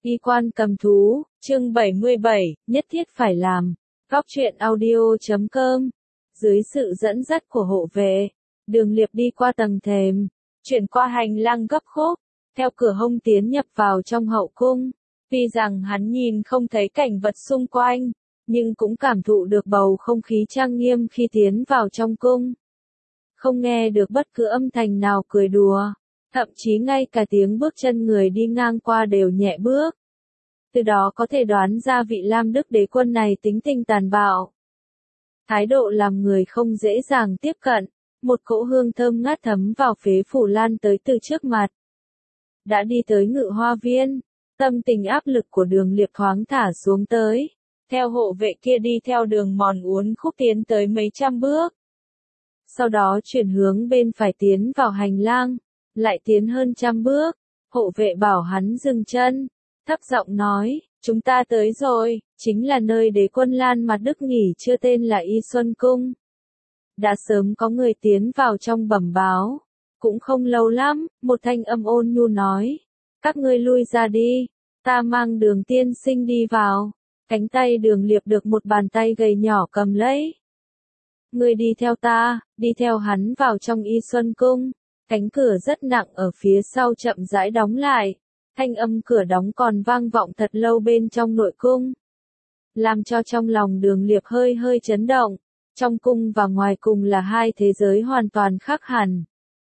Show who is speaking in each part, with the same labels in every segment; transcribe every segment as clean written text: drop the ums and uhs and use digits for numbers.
Speaker 1: Y quan cầm thú, chương 77, nhất thiết phải làm. Góc truyện audio.com. Dưới sự dẫn dắt của hộ vệ, Đường Liệp đi qua tầng thềm, chuyển qua hành lang gấp khúc, theo cửa hông tiến nhập vào trong hậu cung. Tuy rằng hắn nhìn không thấy cảnh vật xung quanh, nhưng cũng cảm thụ được bầu không khí trang nghiêm khi tiến vào trong cung. Không nghe được bất cứ âm thanh nào cười đùa, thậm chí ngay cả tiếng bước chân người đi ngang qua đều nhẹ bước. Từ đó có thể đoán ra vị Lam Đức đế quân này tính tình tàn bạo. Thái độ làm người không dễ dàng tiếp cận, một cỗ hương thơm ngát thấm vào phế phủ lan tới từ trước mặt. Đã đi tới Ngự Hoa Viên, tâm tình áp lực của Đường Liệp thoáng thả xuống tới. Theo hộ vệ kia đi theo đường mòn uốn khúc tiến tới mấy trăm bước. Sau đó chuyển hướng bên phải tiến vào hành lang, lại tiến hơn 100 bước, hộ vệ bảo hắn dừng chân, thấp giọng nói, chúng ta tới rồi, chính là nơi đế quân Lan Mặt Đức nghỉ chưa tên là Y Xuân Cung. Đã sớm có người tiến vào trong bẩm báo, cũng không lâu lắm, một thanh âm ôn nhu nói, các ngươi lui ra đi, ta mang Đường tiên sinh đi vào. Cánh tay Đường Liệp được một bàn tay gầy nhỏ cầm lấy. Ngươi đi theo ta, đi theo hắn vào trong Y Xuân Cung. Cánh cửa rất nặng ở phía sau chậm rãi đóng lại. Thanh âm cửa đóng còn vang vọng thật lâu bên trong nội cung. Làm cho trong lòng Đường Liệp hơi hơi chấn động. Trong cung và ngoài cung là hai thế giới hoàn toàn khác hẳn.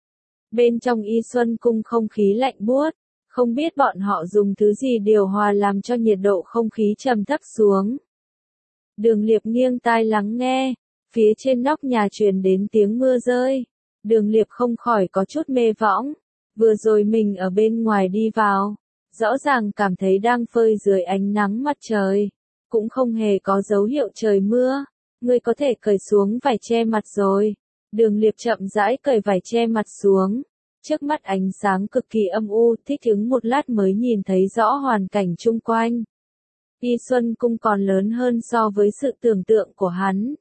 Speaker 1: Bên trong Y Xuân Cung không khí lạnh buốt. Không biết bọn họ dùng thứ gì điều hòa làm cho nhiệt độ không khí trầm thấp xuống. Đường Liệp nghiêng tai lắng nghe, phía trên nóc nhà truyền đến tiếng mưa rơi. Đường Liệp không khỏi có chút mê võng, vừa rồi mình ở bên ngoài đi vào, rõ ràng cảm thấy đang phơi dưới ánh nắng mặt trời, cũng không hề có dấu hiệu trời mưa. Ngươi có thể cởi xuống vải che mặt rồi. Đường Liệp chậm rãi cởi vải che mặt xuống. Trước mắt ánh sáng cực kỳ âm u, thích ứng một lát mới nhìn thấy rõ hoàn cảnh chung quanh. Y Xuân Cung còn lớn hơn so với sự tưởng tượng của hắn.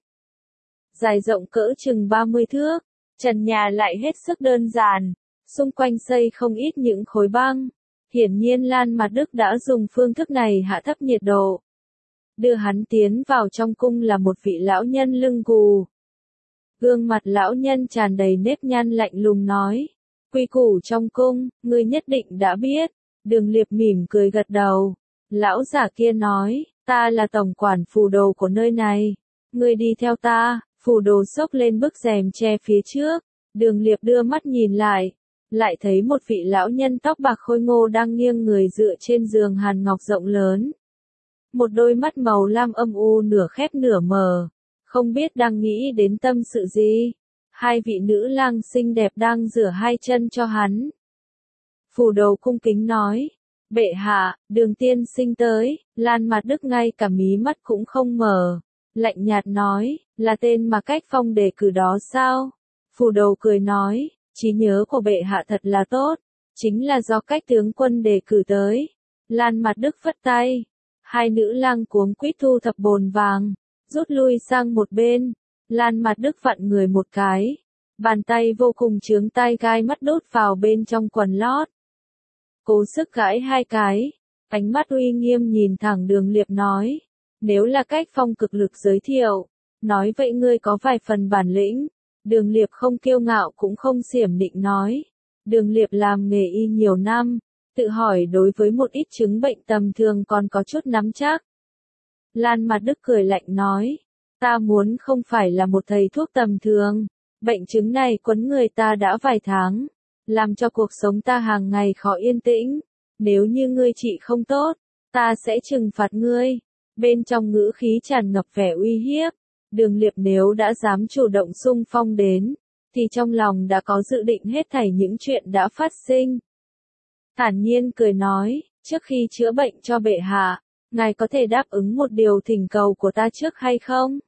Speaker 1: Dài rộng cỡ chừng 30 thước, trần nhà lại hết sức đơn giản, xung quanh xây không ít những khối băng. Hiển nhiên Lan Mặt Đức đã dùng phương thức này hạ thấp nhiệt độ. Đưa hắn tiến vào trong cung là một vị lão nhân lưng gù. Gương mặt lão nhân tràn đầy nếp nhăn lạnh lùng nói. Quy củ trong cung, ngươi nhất định đã biết. Đường Liệp mỉm cười gật đầu. Lão giả kia nói, ta là tổng quản phù đồ của nơi này. Ngươi đi theo ta. Phù đồ xốc lên bức rèm che phía trước. Đường Liệp đưa mắt nhìn lại. Lại thấy một vị lão nhân tóc bạc khôi ngô đang nghiêng người dựa trên giường hàn ngọc rộng lớn. Một đôi mắt màu lam âm u nửa khép nửa mở. Không biết đang nghĩ đến tâm sự gì. Hai vị nữ lang xinh đẹp đang rửa hai chân cho hắn. Phù đồ cung kính nói, bệ hạ, Đường tiên sinh tới. Lan Mặt Đức ngay cả mí mắt cũng không mở, lạnh nhạt nói, là tên mà Cách Phong đề cử đó sao? Phù đồ cười nói, trí nhớ của bệ hạ thật là tốt, chính là do Cách tướng quân đề cử tới. Lan Mặt Đức phất tay, hai nữ lang cuống quýt thu thập bồn vàng, rút lui sang một bên. Lan Mặt Đức vặn người một cái, bàn tay vô cùng chướng tai gai mắt đút vào bên trong quần lót. Cố sức gãi hai cái, ánh mắt uy nghiêm nhìn thẳng Đường Liệp nói, nếu là Cách Phong cực lực giới thiệu, nói vậy ngươi có vài phần bản lĩnh. Đường Liệp không kiêu ngạo cũng không xiểm nịnh nói, Đường Liệp làm nghề y nhiều năm, tự hỏi đối với một ít chứng bệnh tầm thường còn có chút nắm chắc. Lan Mặt Đức cười lạnh nói, ta muốn không phải là một thầy thuốc tầm thường, bệnh chứng này quấn người ta đã vài tháng, làm cho cuộc sống ta hàng ngày khó yên tĩnh, nếu như ngươi trị không tốt, ta sẽ trừng phạt ngươi. Bên trong ngữ khí tràn ngập vẻ uy hiếp, Đường Liệp nếu đã dám chủ động xung phong đến, thì trong lòng đã có dự định hết thảy những chuyện đã phát sinh. Thản nhiên cười nói, trước khi chữa bệnh cho bệ hạ, ngài có thể đáp ứng một điều thỉnh cầu của ta trước hay không?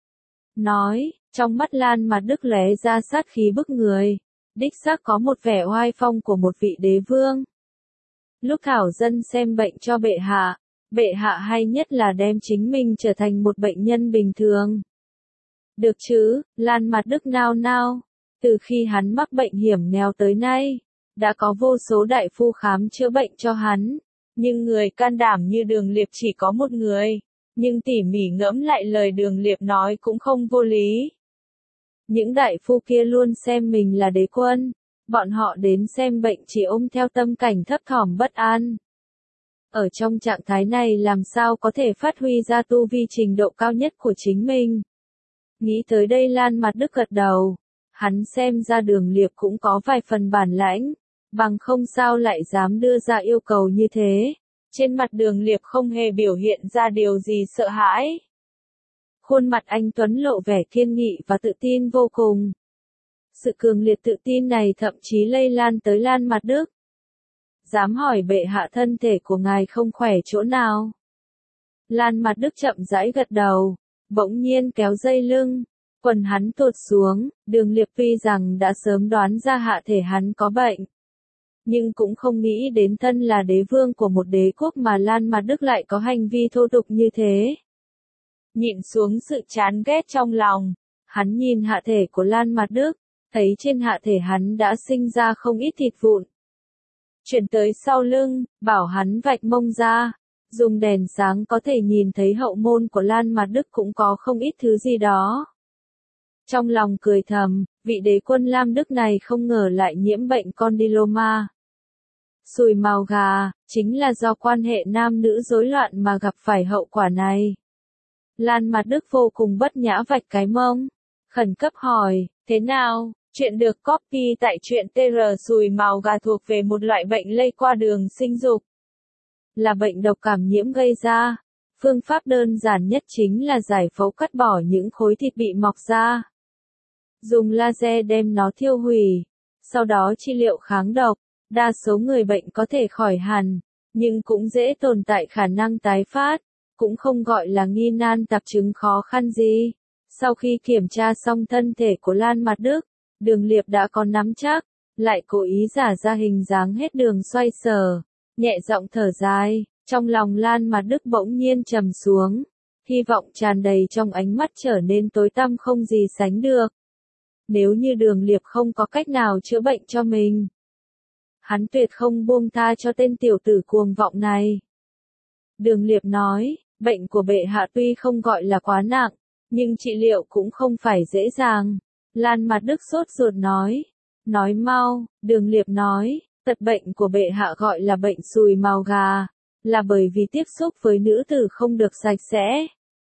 Speaker 1: Nói, trong mắt Lan Mặt Đức lóe ra sát khí bức người, đích xác có một vẻ oai phong của một vị đế vương. Lúc thảo dân xem bệnh cho bệ hạ hay nhất là đem chính mình trở thành một bệnh nhân bình thường. Được chứ, Lan Mặt Đức nao nao, từ khi hắn mắc bệnh hiểm nghèo tới nay, đã có vô số đại phu khám chữa bệnh cho hắn, Nhưng người can đảm như Đường Liệp chỉ có một người. Nhưng tỉ mỉ ngẫm lại lời Đường Liệp nói cũng không vô lý. Những đại phu kia luôn xem mình là đế quân. Bọn họ đến xem bệnh chỉ ôm theo tâm cảnh thấp thỏm bất an. Ở trong trạng thái này làm sao có thể phát huy ra tu vi trình độ cao nhất của chính mình. Nghĩ tới đây Lan Mặt Đức gật đầu. Hắn xem ra Đường Liệp cũng có vài phần bản lãnh. Bằng không sao lại dám đưa ra yêu cầu như thế. Trên mặt Đường Liệp không hề biểu hiện ra điều gì sợ hãi. Khuôn mặt anh Tuấn lộ vẻ kiên nghị và tự tin vô cùng. Sự cường liệt tự tin này thậm chí lây lan tới Lan Mặt Đức. Dám hỏi bệ hạ thân thể của ngài không khỏe chỗ nào? Lan Mặt Đức chậm rãi gật đầu, bỗng nhiên kéo dây lưng, quần hắn tuột xuống, Đường Liệp tuy rằng đã sớm đoán ra hạ thể hắn có bệnh. Nhưng cũng không nghĩ đến thân là đế vương của một đế quốc mà Lan Mặt Đức lại có hành vi thô tục như thế. Nhịn xuống sự chán ghét trong lòng, hắn nhìn hạ thể của Lan Mặt Đức, thấy trên hạ thể hắn đã sinh ra không ít thịt vụn. Chuyển tới sau lưng, bảo hắn vạch mông ra, dùng đèn sáng có thể nhìn thấy hậu môn của Lan Mặt Đức cũng có không ít thứ gì đó. Trong lòng cười thầm, vị đế quân Lam Đức này không ngờ lại nhiễm bệnh condyloma. Sùi màu gà, chính là do quan hệ nam nữ rối loạn mà gặp phải hậu quả này. Lan Mặt Đức vô cùng bất nhã vạch cái mông, khẩn cấp hỏi, thế nào? Chuyện được copy tại truyện TR. Sùi màu gà thuộc về một loại bệnh lây qua đường sinh dục. Là bệnh độc cảm nhiễm gây ra. Phương pháp đơn giản nhất chính là giải phẫu cắt bỏ những khối thịt bị mọc ra. Dùng laser đem nó thiêu hủy. Sau đó trị liệu kháng độc. Đa số người bệnh có thể khỏi hẳn. Nhưng cũng dễ tồn tại khả năng tái phát. Cũng không gọi là nghi nan tạp chứng khó khăn gì. Sau khi kiểm tra xong thân thể của Lan Mặt Đức, Đường Liệp đã có nắm chắc, lại cố ý giả ra hình dáng hết đường xoay sở, nhẹ giọng thở dài, trong lòng Lan Mặt Đức bỗng nhiên trầm xuống, hy vọng tràn đầy trong ánh mắt trở nên tối tăm không gì sánh được. Nếu như Đường Liệp không có cách nào chữa bệnh cho mình, hắn tuyệt không buông tha cho tên tiểu tử cuồng vọng này. Đường Liệp nói, bệnh của bệ hạ tuy không gọi là quá nặng, nhưng trị liệu cũng không phải dễ dàng. Lan Mặt Đức sốt ruột nói mau, Đường Liệp nói, tật bệnh của bệ hạ gọi là bệnh sùi màu gà, là bởi vì tiếp xúc với nữ tử không được sạch sẽ.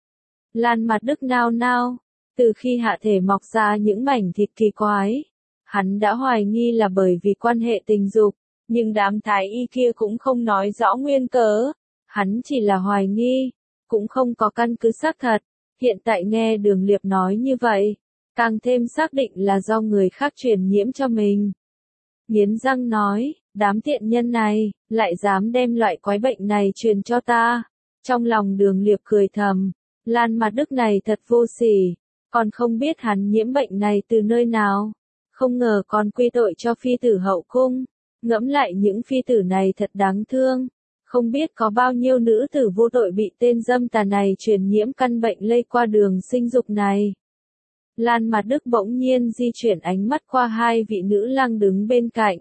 Speaker 1: Lan Mặt Đức nao nao, từ khi hạ thể mọc ra những mảnh thịt kỳ quái, hắn đã hoài nghi là bởi vì quan hệ tình dục, nhưng đám thái y kia cũng không nói rõ nguyên cớ, hắn chỉ là hoài nghi, cũng không có căn cứ xác thật, hiện tại nghe Đường Liệp nói như vậy. Càng thêm xác định là do người khác truyền nhiễm cho mình. Nghiến răng nói, đám tiện nhân này, lại dám đem loại quái bệnh này truyền cho ta. Trong lòng Đường Liệp cười thầm, Lan Mặt Đức này thật vô sỉ, còn không biết hắn nhiễm bệnh này từ nơi nào. Không ngờ còn quy tội cho phi tử hậu cung. Ngẫm lại những phi tử này thật đáng thương. Không biết có bao nhiêu nữ tử vô tội bị tên dâm tà này truyền nhiễm căn bệnh lây qua đường sinh dục này. Lan Mặt Đức bỗng nhiên di chuyển ánh mắt qua hai vị nữ lang đứng bên cạnh.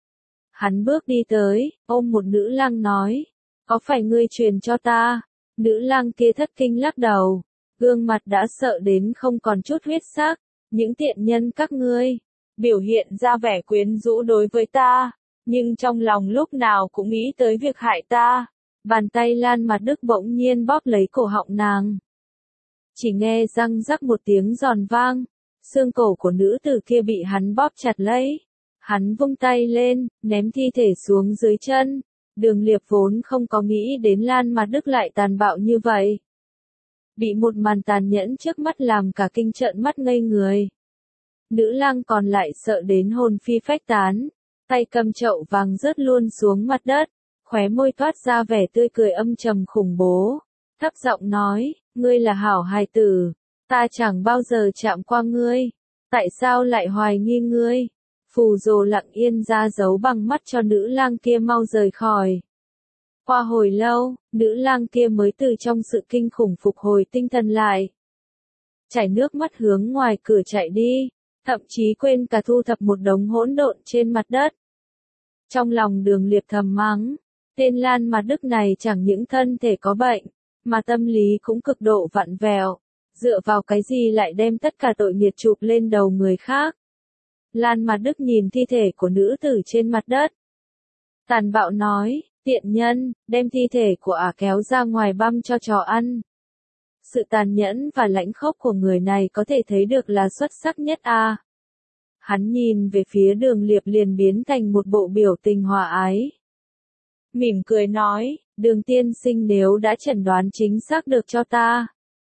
Speaker 1: Hắn bước đi tới, ôm một nữ lang nói, có phải ngươi truyền cho ta? Nữ lang kia thất kinh lắc đầu, gương mặt đã sợ đến không còn chút huyết sắc, những tiện nhân các ngươi, biểu hiện ra vẻ quyến rũ đối với ta, nhưng trong lòng lúc nào cũng nghĩ tới việc hại ta. Bàn tay Lan Mặt Đức bỗng nhiên bóp lấy cổ họng nàng. Chỉ nghe răng rắc một tiếng giòn vang, xương cổ của nữ tử kia bị hắn bóp chặt lấy. Hắn vung tay lên, ném thi thể xuống dưới chân. Đường Liệp vốn không có nghĩ đến Lan Mặt Đức lại tàn bạo như vậy. Bị một màn tàn nhẫn trước mắt làm cả kinh trợn mắt ngây người. Nữ lang còn lại sợ đến hồn phi phách tán, tay cầm chậu vàng rớt luôn xuống mặt đất, khóe môi toát ra vẻ tươi cười âm trầm khủng bố, thấp giọng nói, ngươi là hảo hài tử, ta chẳng bao giờ chạm qua ngươi, tại sao lại hoài nghi ngươi? Phù Dồ lặng yên ra dấu bằng mắt cho nữ lang kia mau rời khỏi. Qua hồi lâu, nữ lang kia mới từ trong sự kinh khủng phục hồi tinh thần lại. Chảy nước mắt hướng ngoài cửa chạy đi, thậm chí quên cả thu thập một đống hỗn độn trên mặt đất. Trong lòng Đường Liệp thầm mắng, Tên Lan Mặt Đức này chẳng những thân thể có bệnh, mà tâm lý cũng cực độ vặn vẹo. Dựa vào cái gì lại đem tất cả tội nghiệt chụp lên đầu người khác? Lan Mặt Đức nhìn thi thể của nữ tử trên mặt đất. Tàn bạo nói, tiện nhân, đem thi thể của ả kéo ra ngoài băm cho chó ăn. Sự tàn nhẫn và lãnh khốc của người này có thể thấy được là xuất sắc nhất a. Hắn nhìn về phía Đường Liệp liền biến thành một bộ biểu tình hòa ái. Mỉm cười nói, Đường tiên sinh nếu đã chẩn đoán chính xác được cho ta.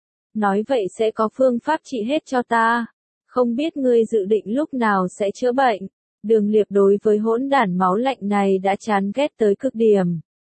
Speaker 1: Nói vậy sẽ có phương pháp trị hết cho ta. Không biết ngươi dự định lúc nào sẽ chữa bệnh. Đường Liệp đối với hỗn đản máu lạnh này đã chán ghét tới cực điểm.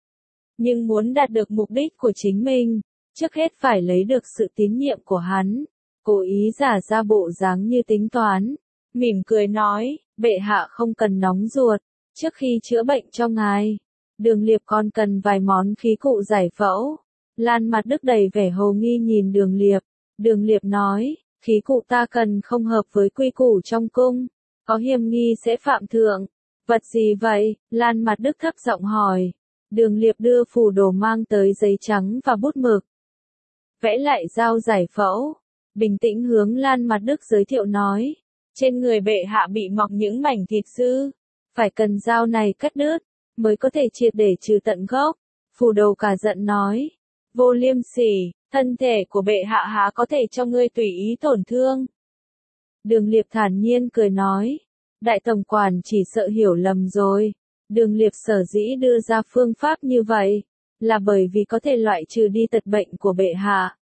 Speaker 1: Nhưng muốn đạt được mục đích của chính mình, trước hết phải lấy được sự tín nhiệm của hắn. Cố ý giả ra bộ dáng như tính toán. Mỉm cười nói, bệ hạ không cần nóng ruột. Trước khi chữa bệnh cho ngài, Đường Liệp còn cần vài món khí cụ giải phẫu. Lan Mặt Đức đầy vẻ hồ nghi nhìn Đường Liệp. Đường Liệp nói, khí cụ ta cần không hợp với quy củ trong cung. Có hiềm nghi sẽ phạm thượng. Vật gì vậy? Lan Mặt Đức thấp giọng hỏi. Đường Liệp đưa phù đồ mang tới giấy trắng và bút mực. Vẽ lại dao giải phẫu. Bình tĩnh hướng Lan Mặt Đức giới thiệu nói. Trên người bệ hạ bị mọc những mảnh thịt dư. Phải cần dao này cắt đứt, mới có thể triệt để trừ tận gốc. Phù đồ cả giận nói. Vô liêm sỉ, thân thể của bệ hạ há có thể cho ngươi tùy ý tổn thương. Đường Liệp thản nhiên cười nói. Đại tổng quản chỉ sợ hiểu lầm rồi. Đường Liệp sở dĩ đưa ra phương pháp như vậy, là bởi vì có thể loại trừ đi tật bệnh của bệ hạ.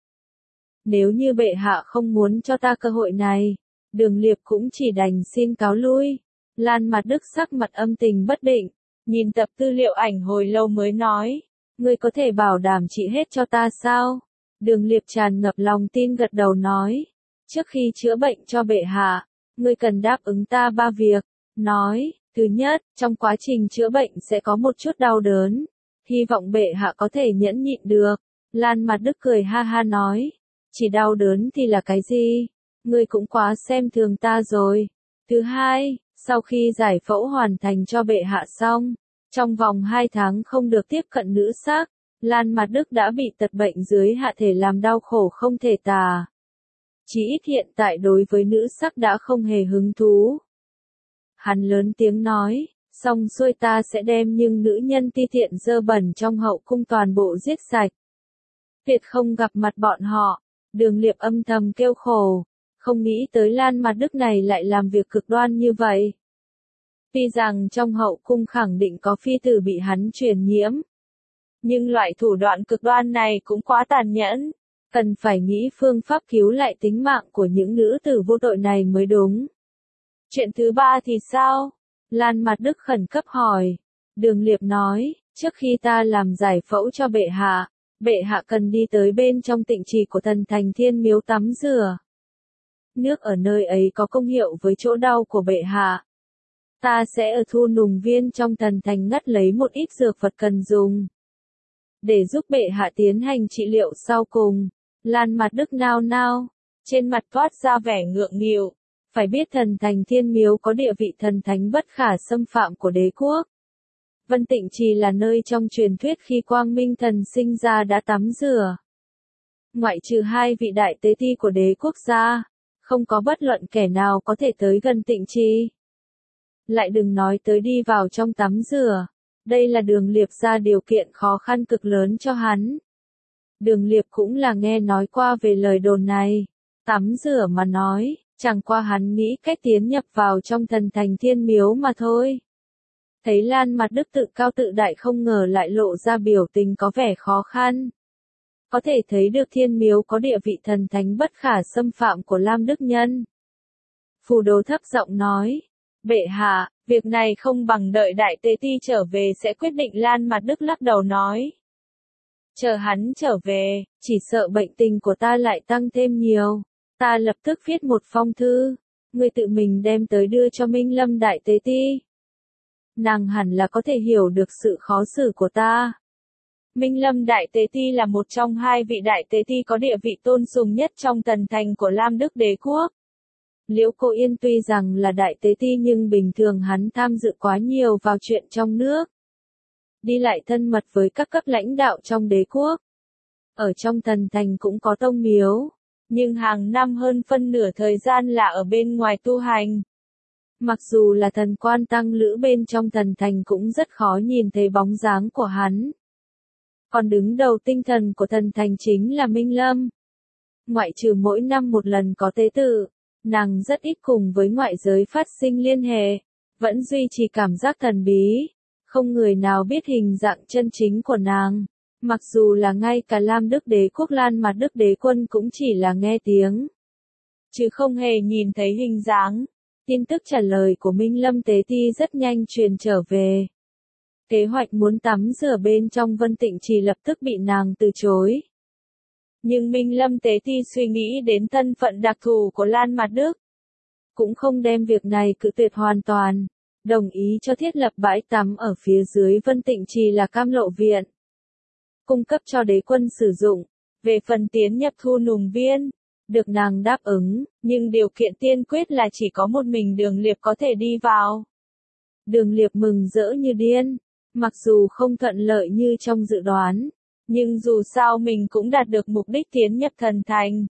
Speaker 1: Nếu như bệ hạ không muốn cho ta cơ hội này, Đường Liệp cũng chỉ đành xin cáo lui. Lan Mặt Đức sắc mặt âm tình bất định, nhìn tập tư liệu ảnh hồi lâu mới nói. Ngươi có thể bảo đảm trị hết cho ta sao? Đường Liệp tràn ngập lòng tin gật đầu nói. Trước khi chữa bệnh cho bệ hạ, ngươi cần đáp ứng ta 3 việc. Nói, thứ nhất, trong quá trình chữa bệnh sẽ có một chút đau đớn. Hy vọng bệ hạ có thể nhẫn nhịn được. Lan Mặt Đức cười ha ha nói. Chỉ đau đớn thì là cái gì? Ngươi cũng quá xem thường ta rồi. Thứ hai, sau khi giải phẫu hoàn thành cho bệ hạ xong, trong vòng 2 tháng không được tiếp cận nữ sắc. Lan Mặt Đức đã bị tật bệnh dưới hạ thể làm đau khổ không thể tả. Chỉ ít hiện tại đối với nữ sắc đã không hề hứng thú. Hắn lớn tiếng nói, xong xuôi ta sẽ đem những nữ nhân ti tiện dơ bẩn trong hậu cung toàn bộ giết sạch. Tuyệt không gặp mặt bọn họ. Đường Liệp âm thầm kêu khổ, không nghĩ tới Lan Mặt Đức này lại làm việc cực đoan như vậy. Tuy rằng trong hậu cung khẳng định có phi tử bị hắn truyền nhiễm, nhưng loại thủ đoạn cực đoan này cũng quá tàn nhẫn, cần phải nghĩ phương pháp cứu lại tính mạng của những nữ tử vô tội này mới đúng. Chuyện thứ 3 thì sao? Lan Mặt Đức khẩn cấp hỏi. Đường Liệp nói, trước khi ta làm giải phẫu cho bệ hạ cần đi tới bên trong tịnh trì của thần thành Thiên Miếu tắm rửa. Nước ở nơi ấy có công hiệu với chỗ đau của bệ hạ. Ta sẽ ở Thu Nùng Viên trong thần thành ngắt lấy một ít dược vật cần dùng, để giúp bệ hạ tiến hành trị liệu sau cùng. Lan Mặt Đức nao nao, trên mặt toát ra vẻ ngượng nghịu. Phải biết thần thành Thiên Miếu có địa vị thần thánh bất khả xâm phạm của đế quốc. Vân Tịnh Trì là nơi trong truyền thuyết khi Quang Minh Thần sinh ra đã tắm rửa. Ngoại trừ 2 vị đại tế ti của đế quốc gia, không có bất luận kẻ nào có thể tới gần Tịnh Trì. Lại đừng nói tới đi vào trong tắm rửa. Đây là Đường Liệp ra điều kiện khó khăn cực lớn cho hắn. Đường Liệp cũng là nghe nói qua về lời đồn này. Tắm rửa mà nói, chẳng qua hắn nghĩ cách tiến nhập vào trong thần thành Thiên Miếu mà thôi. Thấy Lan Mặt Đức tự cao tự đại không ngờ lại lộ ra biểu tình có vẻ khó khăn. Có thể thấy được Thiên Miếu có địa vị thần thánh bất khả xâm phạm của Lam Đức Nhân. Phù đồ thấp giọng nói, bệ hạ, việc này không bằng đợi đại tế ti trở về sẽ quyết định. Lan Mặt Đức lắc đầu nói. Chờ hắn trở về, chỉ sợ bệnh tình của ta lại tăng thêm nhiều. Ta lập tức viết một phong thư, ngươi tự mình đem tới đưa cho Minh Lâm đại tế ti. Nàng hẳn là có thể hiểu được sự khó xử của ta. Minh Lâm đại tế ti là một trong 2 vị đại tế ti có địa vị tôn sùng nhất trong thần thành của Lam Đức đế quốc. Liễu Cô Yên tuy rằng là đại tế ti nhưng bình thường hắn tham dự quá nhiều vào chuyện trong nước. đi lại thân mật với các cấp lãnh đạo trong đế quốc. Ở trong thần thành cũng có tông miếu, nhưng hàng năm hơn phân nửa thời gian là ở bên ngoài tu hành. Mặc dù là thần quan tăng lữ bên trong thần thành cũng rất khó nhìn thấy bóng dáng của hắn. Còn đứng đầu tinh thần của thần thành chính là Minh Lâm. Ngoại trừ mỗi năm một lần có tế tự, nàng rất ít cùng với ngoại giới phát sinh liên hệ, vẫn duy trì cảm giác thần bí, không người nào biết hình dạng chân chính của nàng. Mặc dù là ngay cả Lam Đức Đế quốc Lan Mặt Đức Đế quân cũng chỉ là nghe tiếng, chứ không hề nhìn thấy hình dáng. Tin tức trả lời của Minh Lâm Tế Ti rất nhanh truyền trở về. Kế hoạch muốn tắm rửa bên trong Vân Tịnh Trì lập tức bị nàng từ chối. Nhưng Minh Lâm Tế Ti suy nghĩ đến thân phận đặc thù của Lan Mặt Đức, cũng không đem việc này cự tuyệt hoàn toàn, đồng ý cho thiết lập bãi tắm ở phía dưới Vân Tịnh Trì là Cam Lộ Viện, cung cấp cho đế quân sử dụng. Về phần tiến nhập Thu Nùng Viên, được nàng đáp ứng, nhưng điều kiện tiên quyết là chỉ có một mình Đường Liệp có thể đi vào. Đường Liệp mừng rỡ như điên, mặc dù không thuận lợi như trong dự đoán, nhưng dù sao mình cũng đạt được mục đích tiến nhập thần thành.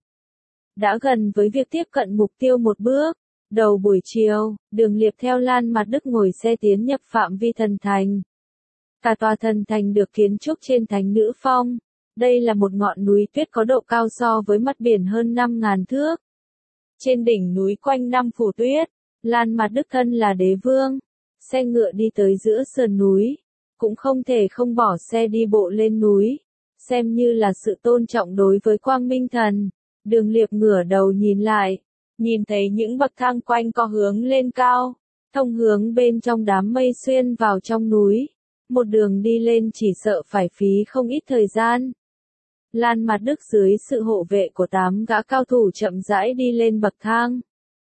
Speaker 1: Đã gần với việc tiếp cận mục tiêu một bước, đầu buổi chiều, Đường Liệp theo Lan Mặt Đức ngồi xe tiến nhập phạm vi thần thành. Cả tòa thần thành được kiến trúc trên Thánh Nữ Phong. Đây là một ngọn núi tuyết có độ cao so với mặt biển hơn 5.000 thước. Trên đỉnh núi quanh năm phủ tuyết, Lan Mặt Đức thân là đế vương. Xe ngựa đi tới giữa sườn núi, cũng không thể không bỏ xe đi bộ lên núi, xem như là sự tôn trọng đối với Quang Minh Thần. Đường Liệp ngửa đầu nhìn lại, nhìn thấy những bậc thang quanh co hướng lên cao, thông hướng bên trong đám mây xuyên vào trong núi. Một đường đi lên chỉ sợ phải phí không ít thời gian. Lan Mặt Đức dưới sự hộ vệ của 8 gã cao thủ chậm rãi đi lên bậc thang.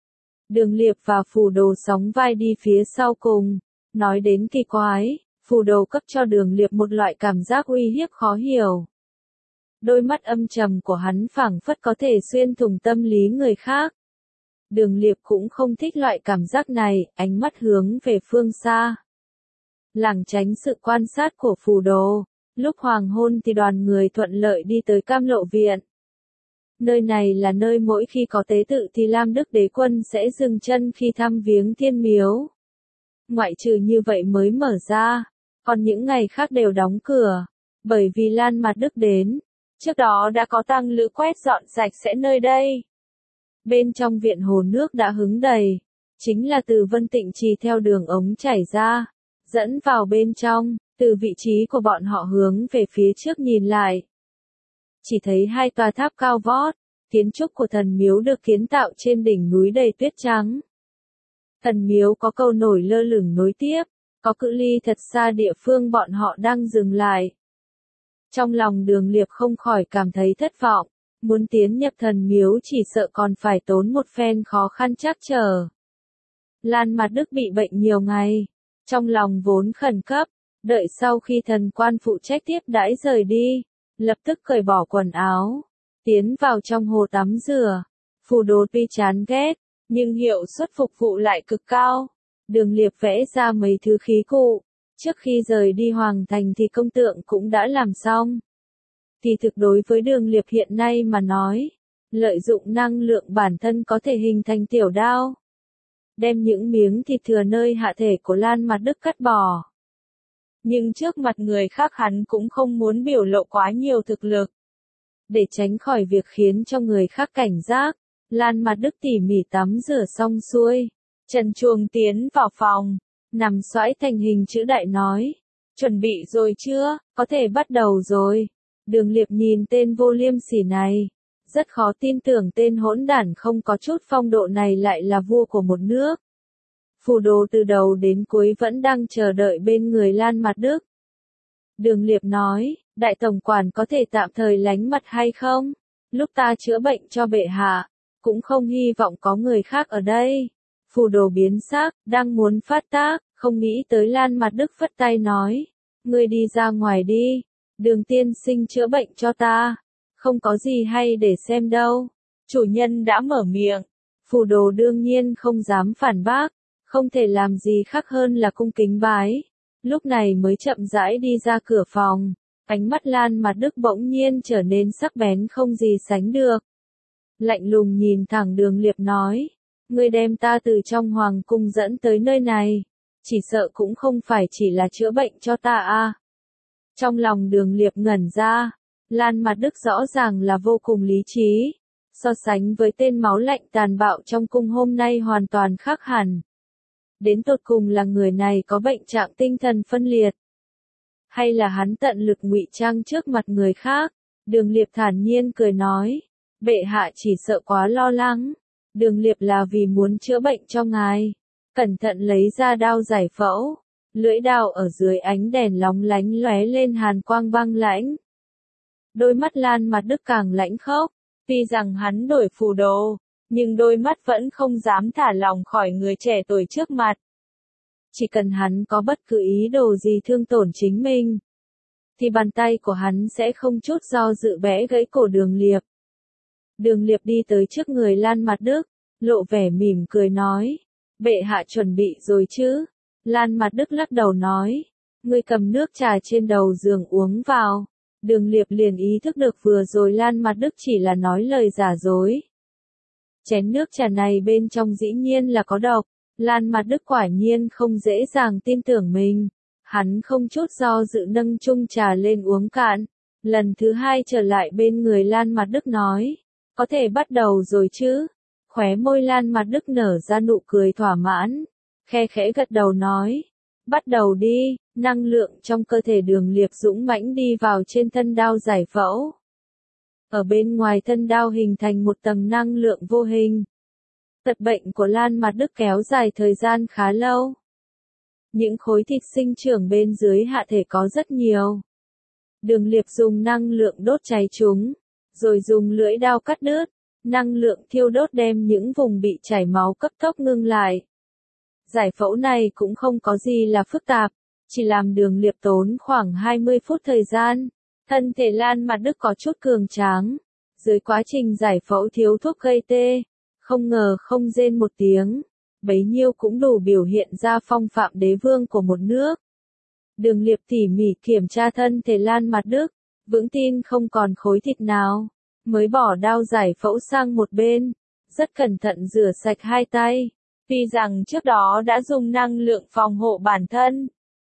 Speaker 1: Đường Liệp và Phù Đồ sóng vai đi phía sau cùng. Nói đến kỳ quái, Phù Đồ cấp cho Đường Liệp một loại cảm giác uy hiếp khó hiểu. Đôi mắt âm trầm của hắn phảng phất có thể xuyên thủng tâm lý người khác. Đường Liệp cũng không thích loại cảm giác này, ánh mắt hướng về phương xa. Lảng tránh sự quan sát của Phù Đồ, lúc hoàng hôn thì đoàn người thuận lợi đi tới Cam Lộ Viện. Nơi này là nơi mỗi khi có tế tự thì Lam Đức Đế quân sẽ dừng chân khi thăm viếng thiên miếu. Ngoại trừ như vậy mới mở ra, còn những ngày khác đều đóng cửa, bởi vì Lan Mặt Đức đến. Trước đó đã có tăng lữ quét dọn sạch sẽ nơi đây. Bên trong viện hồ nước đã hứng đầy, chính là từ Vân Tịnh Trì theo đường ống chảy ra, dẫn vào bên trong. Từ vị trí của bọn họ hướng về phía trước nhìn lại, chỉ thấy 2 tòa tháp cao vót, kiến trúc của thần miếu được kiến tạo trên đỉnh núi đầy tuyết trắng. Thần miếu có cầu nổi lơ lửng nối tiếp, có cự ly thật xa địa phương bọn họ đang dừng lại. Trong lòng Đường Liệp không khỏi cảm thấy thất vọng, muốn tiến nhập thần miếu chỉ sợ còn phải tốn một phen khó khăn trắc trở. Lan Mặt Đức bị bệnh nhiều ngày, trong lòng vốn khẩn cấp. Đợi sau khi thần quan phụ trách tiếp đãi rời đi, lập tức cởi bỏ quần áo, tiến vào trong hồ tắm rửa. Phù Đồ tuy chán ghét, nhưng hiệu suất phục vụ lại cực cao. Đường Liệp vẽ ra mấy thứ khí cụ, trước khi rời đi hoàng thành thì công tượng cũng đã làm xong. Thì thực đối với Đường Liệp hiện nay mà nói, lợi dụng năng lượng bản thân có thể hình thành tiểu đao, đem những miếng thịt thừa nơi hạ thể của Lan Mặt Đức cắt bỏ. Nhưng trước mặt người khác hắn cũng không muốn biểu lộ quá nhiều thực lực. Để tránh khỏi việc khiến cho người khác cảnh giác, Lan Mặt Đức tỉ mỉ tắm rửa xong xuôi, trần truồng tiến vào phòng, nằm xoãi thành hình chữ đại nói, chuẩn bị rồi chưa, có thể bắt đầu rồi. Đường Liệp nhìn tên vô liêm sỉ này, rất khó tin tưởng tên hỗn đản không có chút phong độ này lại là vua của một nước. Phù Đồ từ đầu đến cuối vẫn đang chờ đợi bên người Lan Mặt Đức. Đường Liệp nói, đại tổng quản có thể tạm thời lánh mặt hay không? Lúc ta chữa bệnh cho bệ hạ, cũng không hy vọng có người khác ở đây. Phù Đồ biến sắc, đang muốn phát tác, không nghĩ tới Lan Mặt Đức phất tay nói, ngươi đi ra ngoài đi, Đường tiên sinh chữa bệnh cho ta, không có gì hay để xem đâu. Chủ nhân đã mở miệng, Phù Đồ đương nhiên không dám phản bác. Không thể làm gì khác hơn là cung kính bái. lúc này mới chậm rãi đi ra cửa phòng. Ánh mắt Lan Mặt Đức bỗng nhiên trở nên sắc bén không gì sánh được. Lạnh lùng nhìn thẳng Đường Liệp nói, ngươi đem ta từ trong hoàng cung dẫn tới nơi này, chỉ sợ cũng không phải chỉ là chữa bệnh cho ta à. Trong lòng Đường Liệp ngẩn ra, Lan Mặt Đức rõ ràng là vô cùng lý trí, so sánh với tên máu lạnh tàn bạo trong cung hôm nay hoàn toàn khác hẳn. Đến tột cùng là người này có bệnh trạng tinh thần phân liệt, hay là hắn tận lực ngụy trang trước mặt người khác? Đường Liệp thản nhiên cười nói, bệ hạ chỉ sợ quá lo lắng, Đường Liệp là vì muốn chữa bệnh cho ngài. Cẩn thận lấy ra đao giải phẫu, lưỡi đao ở dưới ánh đèn lóng lánh lóe lên hàn quang băng lãnh. Đôi mắt Lan Mặt Đức càng lãnh khốc, tuy rằng hắn đổi phù đồ, nhưng đôi mắt vẫn không dám thả lòng khỏi người trẻ tuổi trước mặt. Chỉ cần hắn có bất cứ ý đồ gì thương tổn chính mình, thì bàn tay của hắn sẽ không chút do dự bẽ gãy cổ Đường Liệp. Đường Liệp đi tới trước người Lan Mặt Đức, lộ vẻ mỉm cười nói, bệ hạ chuẩn bị rồi chứ? Lan Mặt Đức lắc đầu nói, ngươi cầm nước trà trên đầu giường uống vào. Đường Liệp liền ý thức được vừa rồi Lan Mặt Đức chỉ là nói lời giả dối. Chén nước trà này bên trong dĩ nhiên là có độc. Lan Mặt Đức quả nhiên không dễ dàng tin tưởng mình. Hắn không chút do dự nâng chung trà lên uống cạn. Lần thứ hai trở lại bên người Lan Mặt Đức nói, có thể bắt đầu rồi chứ? Khóe môi Lan Mặt Đức nở ra nụ cười thỏa mãn, khe khẽ gật đầu nói, bắt đầu đi. Năng lượng trong cơ thể Đường Liệp dũng mãnh đi vào trên thân đao giải phẫu. Ở bên ngoài thân đao hình thành một tầng năng lượng vô hình. Tật bệnh của Lan Mặt Đức kéo dài thời gian khá lâu. Những khối thịt sinh trưởng bên dưới hạ thể có rất nhiều. Đường Liệp dùng năng lượng đốt cháy chúng, rồi dùng lưỡi đao cắt đứt. Năng lượng thiêu đốt đem những vùng bị chảy máu cấp tốc ngưng lại. Giải phẫu này cũng không có gì là phức tạp, chỉ làm Đường Liệp tốn khoảng 20 phút thời gian. Thân thể Lan Mặt Đức có chút cường tráng. Dưới quá trình giải phẫu thiếu thuốc gây tê, không ngờ không rên một tiếng. Bấy nhiêu cũng đủ biểu hiện ra phong phạm đế vương của một nước. Đường Liệp tỉ mỉ kiểm tra thân thể Lan Mặt Đức, vững tin không còn khối thịt nào, mới bỏ đao giải phẫu sang một bên, rất cẩn thận rửa sạch hai tay. Tuy rằng trước đó đã dùng năng lượng phòng hộ bản thân,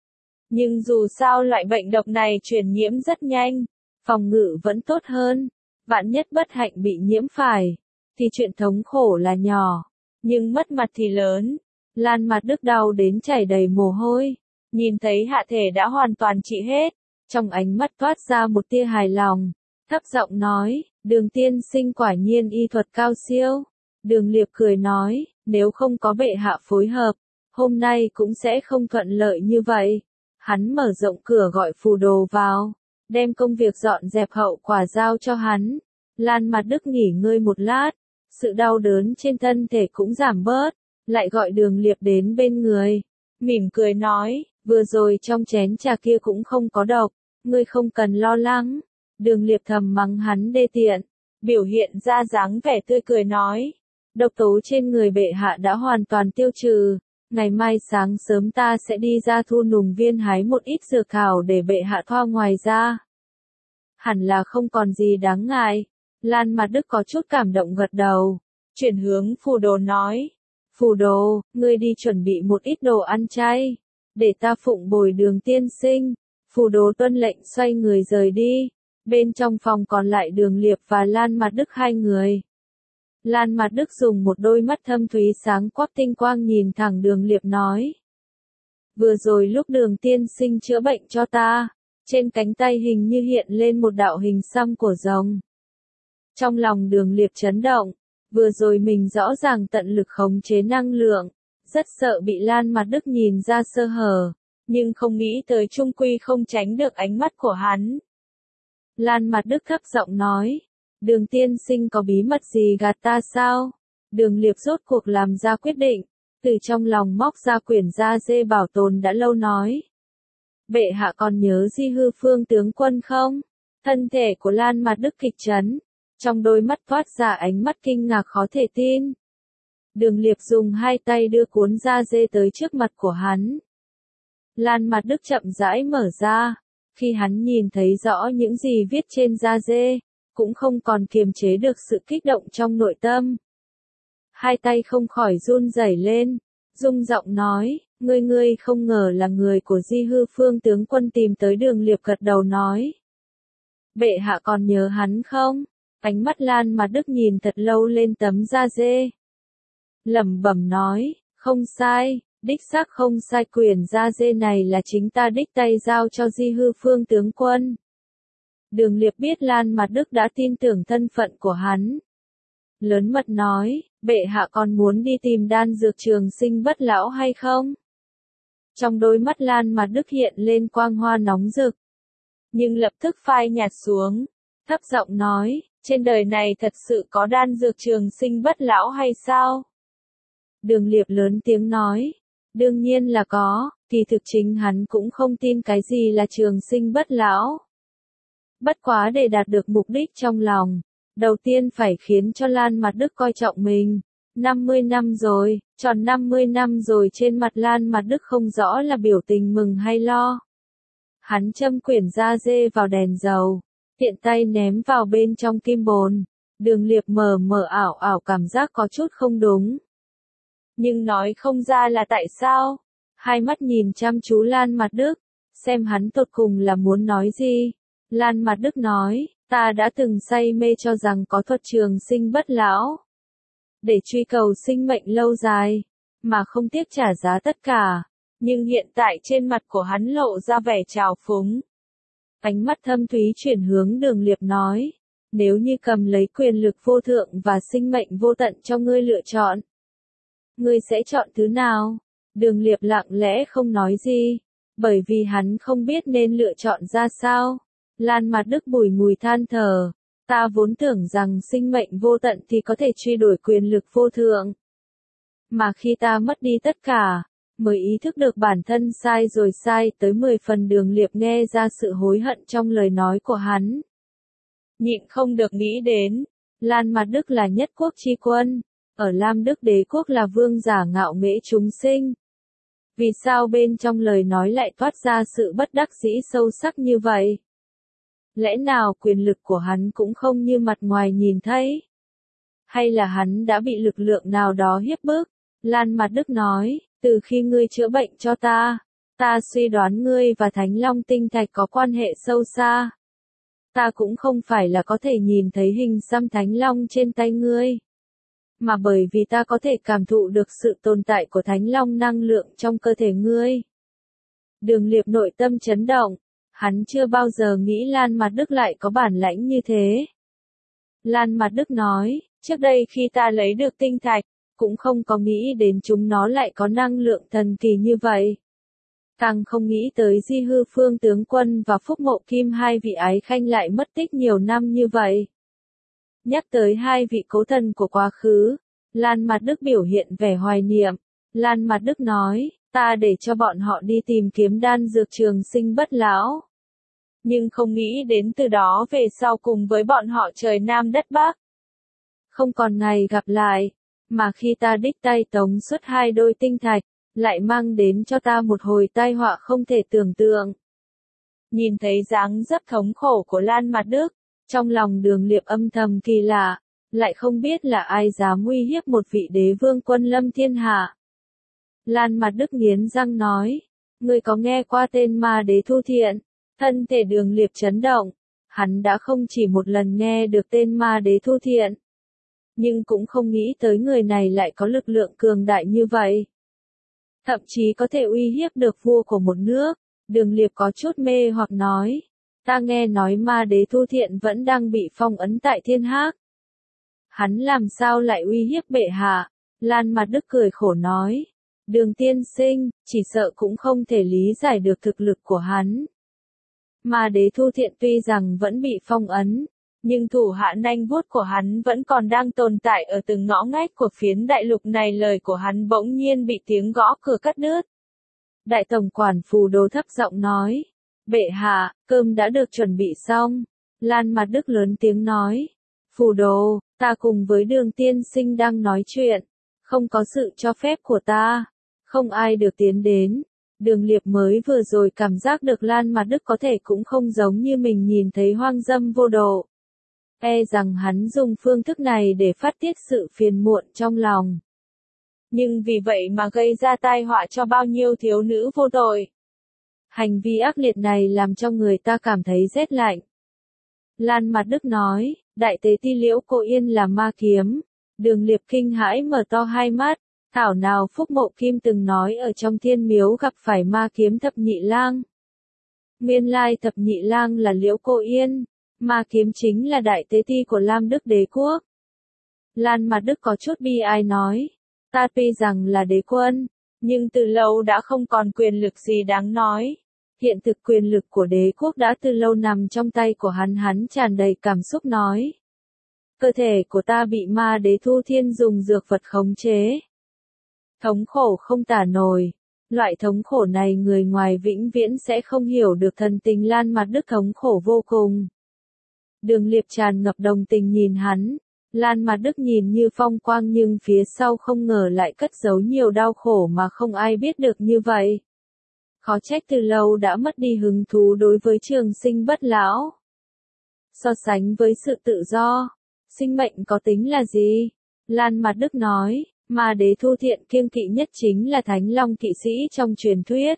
Speaker 1: nhưng dù sao loại bệnh độc này truyền nhiễm rất nhanh, phòng ngự vẫn tốt hơn. Vạn nhất bất hạnh bị nhiễm phải, thì chuyện thống khổ là nhỏ, nhưng mất mặt thì lớn. Lan Mặt Đức đau đến chảy đầy mồ hôi, nhìn thấy hạ thể đã hoàn toàn trị hết, trong ánh mắt toát ra một tia hài lòng, thấp giọng nói, Đường tiên sinh quả nhiên y thuật cao siêu. Đường Liệp cười nói, nếu không có bệ hạ phối hợp, hôm nay cũng sẽ không thuận lợi như vậy. Hắn mở rộng cửa gọi phù đồ vào, đem công việc dọn dẹp hậu quả giao cho hắn. Lan Mặt Đức nghỉ ngơi một lát, sự đau đớn trên thân thể cũng giảm bớt, lại gọi Đường Liệp đến bên người, mỉm cười nói, vừa rồi trong chén trà kia cũng không có độc, ngươi không cần lo lắng. Đường Liệp thầm mắng hắn đê tiện, biểu hiện ra dáng vẻ tươi cười nói, độc tố trên người bệ hạ đã hoàn toàn tiêu trừ. Ngày mai sáng sớm ta sẽ đi ra Thu Nùng Viên hái một ít dược thảo để bệ hạ thoa ngoài ra. Hẳn là không còn gì đáng ngại. Lan Mặt Đức có chút cảm động gật đầu, chuyển hướng phù đồ nói, phù đồ, ngươi đi chuẩn bị một ít đồ ăn chay, để ta phụng bồi Đường tiên sinh. Phù đồ tuân lệnh xoay người rời đi, bên trong phòng còn lại Đường Liệp và Lan Mặt Đức hai người. Lan Mặt Đức dùng một đôi mắt thâm thúy sáng quắc tinh quang nhìn thẳng Đường Liệp nói. Vừa rồi lúc Đường tiên sinh chữa bệnh cho ta, trên cánh tay hình như hiện lên một đạo hình xăm của rồng. Trong lòng Đường Liệp chấn động, vừa rồi mình rõ ràng tận lực khống chế năng lượng, rất sợ bị Lan Mặt Đức nhìn ra sơ hở, nhưng không nghĩ tới trung quy không tránh được ánh mắt của hắn. Lan Mặt Đức thấp giọng nói. Đường tiên sinh có bí mật gì gạt ta sao? Đường Liệp rốt cuộc làm ra quyết định, từ trong lòng móc ra quyển gia dê bảo tồn đã lâu nói. Bệ hạ còn nhớ Di Hư Phương tướng quân không? Thân thể của Lan Mặt Đức kịch chấn, trong đôi mắt toát ra ánh mắt kinh ngạc khó thể tin. Đường Liệp dùng hai tay đưa cuốn gia dê tới trước mặt của hắn. Lan mặt Đức chậm rãi mở ra. Khi hắn nhìn thấy rõ những gì viết trên da dê, cũng không còn kiềm chế được sự kích động trong nội tâm. Hai tay không khỏi run rẩy lên, rung giọng nói, ngươi không ngờ là người của Di Hư Phương tướng quân tìm tới. Đường Liệp gật đầu nói. Bệ hạ còn nhớ hắn không? Ánh mắt Lan mặt Đức nhìn thật lâu lên tấm da dê. Lẩm bẩm nói, không sai, đích xác không sai, quyển da dê này là chính ta đích tay giao cho Di Hư Phương tướng quân. Đường Liệp biết Lan mặt Đức đã tin tưởng thân phận của hắn. Lớn mật nói, bệ hạ còn muốn đi tìm đan dược trường sinh bất lão hay không? Trong đôi mắt Lan mặt Đức hiện lên quang hoa nóng rực. Nhưng lập tức phai nhạt xuống, thấp giọng nói, trên đời này thật sự có đan dược trường sinh bất lão hay sao? Đường Liệp lớn tiếng nói, đương nhiên là có, kỳ thực chính hắn cũng không tin cái gì là trường sinh bất lão. Bất quá để đạt được mục đích trong lòng, đầu tiên phải khiến cho Lan mặt Đức coi trọng mình. 50 năm rồi, tròn 50 năm rồi, trên mặt Lan mặt Đức không rõ là biểu tình mừng hay lo. Hắn châm quyển da dê vào đèn dầu, tiện tay ném vào bên trong kim bồn. Đường Liệp mờ mờ ảo ảo cảm giác có chút không đúng. Nhưng nói không ra là tại sao. Hai mắt nhìn chăm chú Lan mặt Đức, xem hắn tột cùng là muốn nói gì. Lan mặt Đức nói, ta đã từng say mê cho rằng có thuật trường sinh bất lão, để truy cầu sinh mệnh lâu dài, mà không tiếc trả giá tất cả. Nhưng hiện tại trên mặt của hắn lộ ra vẻ trào phúng. Ánh mắt thâm thúy chuyển hướng Đường Liệp nói, nếu như cầm lấy quyền lực vô thượng và sinh mệnh vô tận cho ngươi lựa chọn, ngươi sẽ chọn thứ nào? Đường Liệp lặng lẽ không nói gì, bởi vì hắn không biết nên lựa chọn ra sao. Lan mặt Đức bùi ngùi than thở, ta vốn tưởng rằng sinh mệnh vô tận thì có thể truy đuổi quyền lực vô thượng. Mà khi ta mất đi tất cả, mới ý thức được bản thân sai rồi, sai tới 10 phần. Đường Liệp nghe ra sự hối hận trong lời nói của hắn. Nhịn không được nghĩ đến, Lan mặt Đức là nhất quốc chi quân, ở Lam Đức đế quốc là vương giả ngạo nghễ chúng sinh. Vì sao bên trong lời nói lại toát ra sự bất đắc dĩ sâu sắc như vậy? Lẽ nào quyền lực của hắn cũng không như mặt ngoài nhìn thấy? Hay là hắn đã bị lực lượng nào đó hiếp bức? Lan mặt Đức nói, từ khi ngươi chữa bệnh cho ta, ta suy đoán ngươi và Thánh Long tinh thạch có quan hệ sâu xa. Ta cũng không phải là có thể nhìn thấy hình xăm Thánh Long trên tay ngươi, mà bởi vì ta có thể cảm thụ được sự tồn tại của Thánh Long năng lượng trong cơ thể ngươi. Đường Liệp nội tâm chấn động, hắn chưa bao giờ nghĩ Lan mặt Đức lại có bản lãnh như thế. Lan mặt Đức nói, trước đây khi ta lấy được tinh thạch, cũng không có nghĩ đến chúng nó lại có năng lượng thần kỳ như vậy. Càng không nghĩ tới Di Hư Phương tướng quân và Phúc Mộ Kim, hai vị ái khanh lại mất tích nhiều năm như vậy. Nhắc tới hai vị cố thần của quá khứ, Lan mặt Đức biểu hiện vẻ hoài niệm. Lan mặt Đức nói, ta để cho bọn họ đi tìm kiếm đan dược trường sinh bất lão. Nhưng không nghĩ đến từ đó về sau cùng với bọn họ trời Nam đất Bắc. Không còn ngày gặp lại, mà khi ta đích tay tống xuất hai đôi tinh thạch, lại mang đến cho ta một hồi tai họa không thể tưởng tượng. Nhìn thấy dáng dấp thống khổ của Lan mặt Đức, trong lòng Đường Liệp âm thầm kỳ lạ, lại không biết là ai dám uy hiếp một vị đế vương quân lâm thiên hạ. Lan mặt Đức nghiến răng nói, ngươi có nghe qua tên Ma Đế Thu Thiện? Thân thể Đường Liệp chấn động, hắn đã không chỉ một lần nghe được tên Ma Đế Thu Thiện, nhưng cũng không nghĩ tới người này lại có lực lượng cường đại như vậy. Thậm chí có thể uy hiếp được vua của một nước. Đường Liệp có chút mê hoặc nói, ta nghe nói Ma Đế Thu Thiện vẫn đang bị phong ấn tại Thiên Hác. Hắn làm sao lại uy hiếp bệ hạ? Lan mặt Đức cười khổ nói, Đường tiên sinh, chỉ sợ cũng không thể lý giải được thực lực của hắn. Ma Đế Thu Thiện tuy rằng vẫn bị phong ấn, nhưng thủ hạ nanh vuốt của hắn vẫn còn đang tồn tại ở từng ngõ ngách của phiến đại lục này. Lời của hắn bỗng nhiên bị tiếng gõ cửa cắt đứt. Đại tổng quản Phù Đồ thấp giọng nói, bệ hạ, cơm đã được chuẩn bị xong. Lan mặt Đức lớn tiếng nói, Phù Đồ, ta cùng với Đường tiên sinh đang nói chuyện, không có sự cho phép của ta, không ai được tiến đến. Đường Liệp mới vừa rồi cảm giác được Lan Mạt Đức có thể cũng không giống như mình nhìn thấy hoang dâm vô độ. E rằng hắn dùng phương thức này để phát tiết sự phiền muộn trong lòng. Nhưng vì vậy mà gây ra tai họa cho bao nhiêu thiếu nữ vô tội. Hành vi ác liệt này làm cho người ta cảm thấy rét lạnh. Lan Mạt Đức nói, đại tế ti Liễu Cô Yên là ma kiếm. Đường Liệp kinh hãi mở to hai mắt. Thảo nào Phúc Mộ Kim từng nói ở trong thiên miếu gặp phải ma kiếm thập nhị lang. Nguyên lai thập nhị lang là Liễu Cô Yên, ma kiếm chính là đại tế ti của Lam Đức đế quốc. Lan Mạt Đức có chút bi ai nói, ta tuy rằng là đế quân, nhưng từ lâu đã không còn quyền lực gì đáng nói. Hiện thực quyền lực của đế quốc đã từ lâu nằm trong tay của hắn tràn đầy cảm xúc nói. Cơ thể của ta bị ma đế Thu Thiên dùng dược vật khống chế. Thống khổ không tả nổi. Loại thống khổ này người ngoài vĩnh viễn sẽ không hiểu được thần tình Lan Mạt Đức thống khổ vô cùng. Đường Liệp tràn ngập đồng tình nhìn hắn. Lan Mạt Đức nhìn như phong quang nhưng phía sau không ngờ lại cất giấu nhiều đau khổ mà không ai biết được như vậy. Khó trách từ lâu đã mất đi hứng thú đối với trường sinh bất lão. So sánh với sự tự do, sinh mệnh có tính là gì? Lan Mạt Đức nói. Ma đế Thu Thiện kiêng kỵ nhất chính là Thánh Long kỵ sĩ trong truyền thuyết.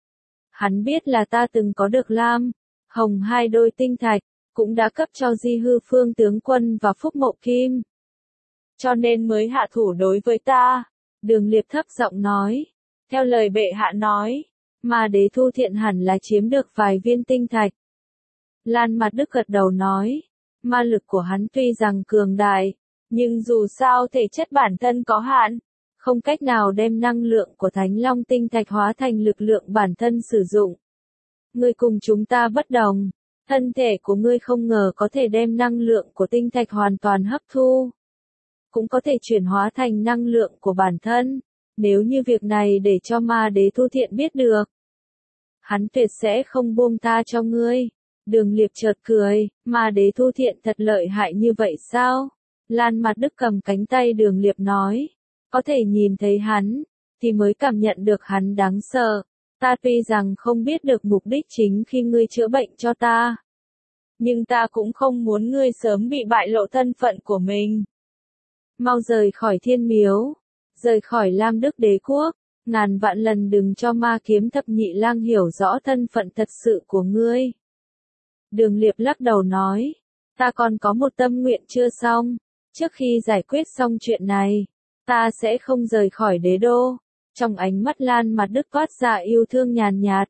Speaker 1: Hắn biết là ta từng có được lam, hồng hai đôi tinh thạch, cũng đã cấp cho Di Hư Phương tướng quân và Phúc Mộ Kim. Cho nên mới hạ thủ đối với ta. Đường Liệp thấp giọng nói. Theo lời bệ hạ nói, ma đế Thu Thiện hẳn là chiếm được vài viên tinh thạch. Lan Mạt Đức gật đầu nói. Ma lực của hắn tuy rằng cường đại, nhưng dù sao thể chất bản thân có hạn, không cách nào đem năng lượng của Thánh Long tinh thạch hóa thành lực lượng bản thân sử dụng. Ngươi cùng chúng ta bất đồng, thân thể của ngươi không ngờ có thể đem năng lượng của tinh thạch hoàn toàn hấp thu, cũng có thể chuyển hóa thành năng lượng của bản thân. Nếu như việc này để cho ma đế Thu Thiện biết được, hắn tuyệt sẽ không buông tha cho ngươi. Đường Liệp chợt cười, ma đế Thu Thiện thật lợi hại như vậy sao? Lan Mạt Đức cầm cánh tay Đường Liệp nói, có thể nhìn thấy hắn, thì mới cảm nhận được hắn đáng sợ. Ta tuy rằng không biết được mục đích chính khi ngươi chữa bệnh cho ta, nhưng ta cũng không muốn ngươi sớm bị bại lộ thân phận của mình. Mau rời khỏi thiên miếu, rời khỏi Lam Đức đế quốc, ngàn vạn lần đừng cho ma kiếm thập nhị lang hiểu rõ thân phận thật sự của ngươi. Đường Liệp lắc đầu nói, ta còn có một tâm nguyện chưa xong. Trước khi giải quyết xong chuyện này, ta sẽ không rời khỏi đế đô. Trong ánh mắt Lan Mạt Đức toát ra yêu thương nhàn nhạt.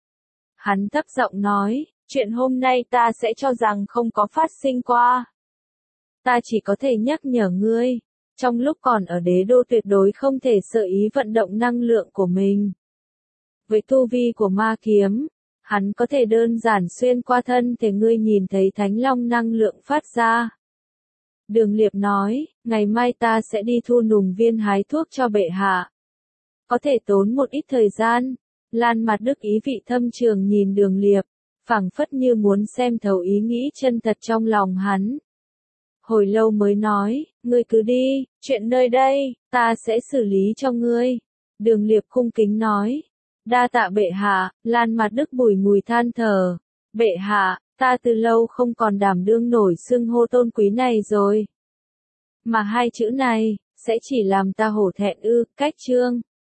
Speaker 1: Hắn thấp giọng nói, chuyện hôm nay ta sẽ cho rằng không có phát sinh qua. Ta chỉ có thể nhắc nhở ngươi, trong lúc còn ở đế đô tuyệt đối không thể sợ ý vận động năng lượng của mình. Với tu vi của ma kiếm, hắn có thể đơn giản xuyên qua thân thể ngươi nhìn thấy Thánh Long năng lượng phát ra. Đường Liệp nói, ngày mai ta sẽ đi thu nùng viên hái thuốc cho bệ hạ. Có thể tốn một ít thời gian. Lan Mạt Đức ý vị thâm trường nhìn Đường Liệp, phảng phất như muốn xem thấu ý nghĩ chân thật trong lòng hắn. Hồi lâu mới nói, ngươi cứ đi, chuyện nơi đây, ta sẽ xử lý cho ngươi. Đường Liệp cung kính nói, đa tạ bệ hạ. Lan Mạt Đức bùi ngùi than thở, bệ hạ, ta từ lâu không còn đảm đương nổi xưng hô tôn quý này rồi. Mà hai chữ này, sẽ chỉ làm ta hổ thẹn ư, cách chương.